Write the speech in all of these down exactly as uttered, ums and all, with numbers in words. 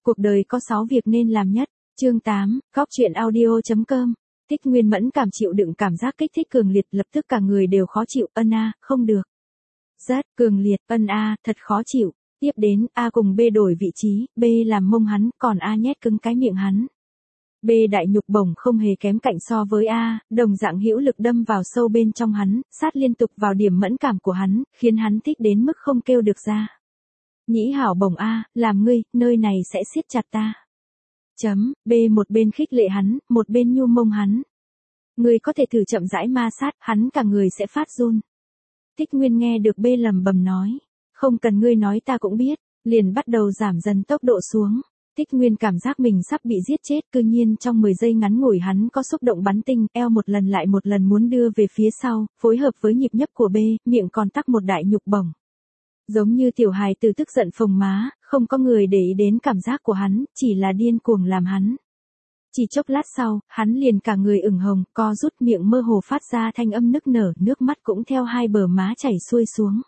Cuộc đời có sáu việc nên làm nhất. Chương tám, Góc truyện audio chấm com. Thích Nguyên mẫn cảm chịu đựng cảm giác kích thích cường liệt, lập tức cả người đều khó chịu. Ân a, không được. Rất cường liệt. Ân a, thật khó chịu. Tiếp đến, A cùng B đổi vị trí, B làm mông hắn, còn A nhét cứng cái miệng hắn. B đại nhục bổng không hề kém cạnh so với A, đồng dạng hữu lực đâm vào sâu bên trong hắn, sát liên tục vào điểm mẫn cảm của hắn, khiến hắn thích đến mức không kêu được ra. Nhĩ hảo bổng A, làm ngươi, nơi này sẽ siết chặt ta. Chấm, B một bên khích lệ hắn, một bên nhu mông hắn. Ngươi có thể thử chậm rãi ma sát, hắn cả người sẽ phát run. Thích Nguyên nghe được B lầm bầm nói. Không cần ngươi nói ta cũng biết, liền bắt đầu giảm dần tốc độ xuống. Thích Nguyên cảm giác mình sắp bị giết chết, cư nhiên trong mười giây ngắn ngủi hắn có xúc động bắn tinh, eo một lần lại một lần muốn đưa về phía sau, phối hợp với nhịp nhấp của B, miệng còn tắc một đại nhục bổng. Giống như tiểu hài từ tức giận phồng má, không có người để ý đến cảm giác của hắn, chỉ là điên cuồng làm hắn. Chỉ chốc lát sau, hắn liền cả người ửng hồng, co rút miệng mơ hồ phát ra thanh âm nức nở, nước mắt cũng theo hai bờ má chảy xuôi xuống.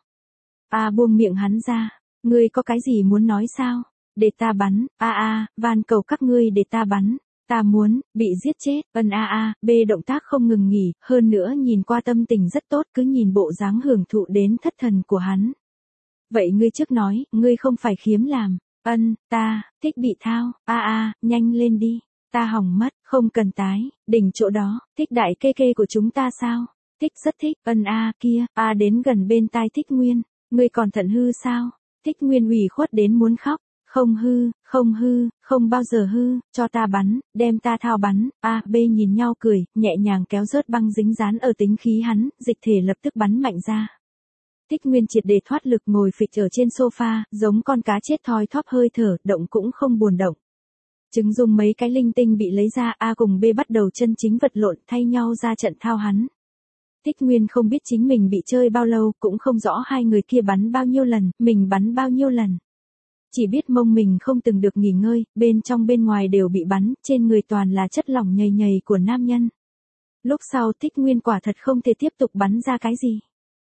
A buông miệng hắn ra, ngươi có cái gì muốn nói sao? Để ta bắn, a a, van cầu các ngươi để ta bắn, ta muốn, bị giết chết, ân a a, B động tác không ngừng nghỉ, hơn nữa nhìn qua tâm tình rất tốt, cứ nhìn bộ dáng hưởng thụ đến thất thần của hắn. Vậy ngươi trước nói, ngươi không phải khiếm làm, ân, ta, thích bị thao, a a, nhanh lên đi, ta hỏng mất, không cần tái, đỉnh chỗ đó, thích đại kê kê của chúng ta sao? Thích rất thích, ân a, kia, a đến gần bên tai Thích Nguyên, ngươi còn thận hư sao? Thích Nguyên ủy khuất đến muốn khóc. Không hư, không hư, không bao giờ hư, cho ta bắn, đem ta thao bắn. A, B nhìn nhau cười, nhẹ nhàng kéo rớt băng dính dán ở tính khí hắn, dịch thể lập tức bắn mạnh ra. Thích Nguyên triệt để thoát lực ngồi phịch ở trên sofa, giống con cá chết thoi thóp hơi thở, động cũng không buồn động. Trứng dùng mấy cái linh tinh bị lấy ra, A cùng B bắt đầu chân chính vật lộn thay nhau ra trận thao hắn. Thích Nguyên không biết chính mình bị chơi bao lâu, cũng không rõ hai người kia bắn bao nhiêu lần, mình bắn bao nhiêu lần. Chỉ biết mông mình không từng được nghỉ ngơi, bên trong bên ngoài đều bị bắn, trên người toàn là chất lỏng nhầy nhầy của nam nhân. Lúc sau Thích Nguyên quả thật không thể tiếp tục bắn ra cái gì.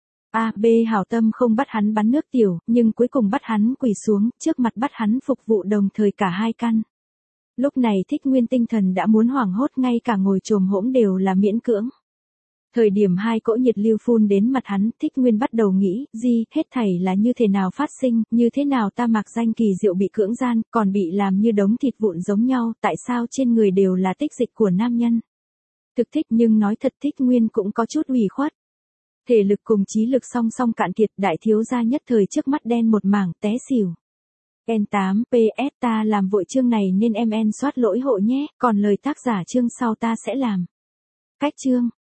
A, B hảo tâm không bắt hắn bắn nước tiểu, nhưng cuối cùng bắt hắn quỳ xuống, trước mặt bắt hắn phục vụ đồng thời cả hai căn. Lúc này Thích Nguyên tinh thần đã muốn hoảng hốt, ngay cả ngồi chồm hỗn đều là miễn cưỡng. Thời điểm hai cỗ nhiệt lưu phun đến mặt hắn, Thích Nguyên bắt đầu nghĩ, gì, hết thảy là như thế nào phát sinh, như thế nào ta mặc danh kỳ diệu bị cưỡng gian, còn bị làm như đống thịt vụn giống nhau, tại sao trên người đều là tích dịch của nam nhân. Thực thích nhưng nói thật Thích Nguyên cũng có chút ủy khuất. Thể lực cùng trí lực song song cạn kiệt, đại thiếu gia nhất thời trước mắt đen một mảng, té xỉu. en tám, pê ét ta làm vội chương này nên em en soát lỗi hộ nhé, còn lời tác giả chương sau ta sẽ làm. Cách chương.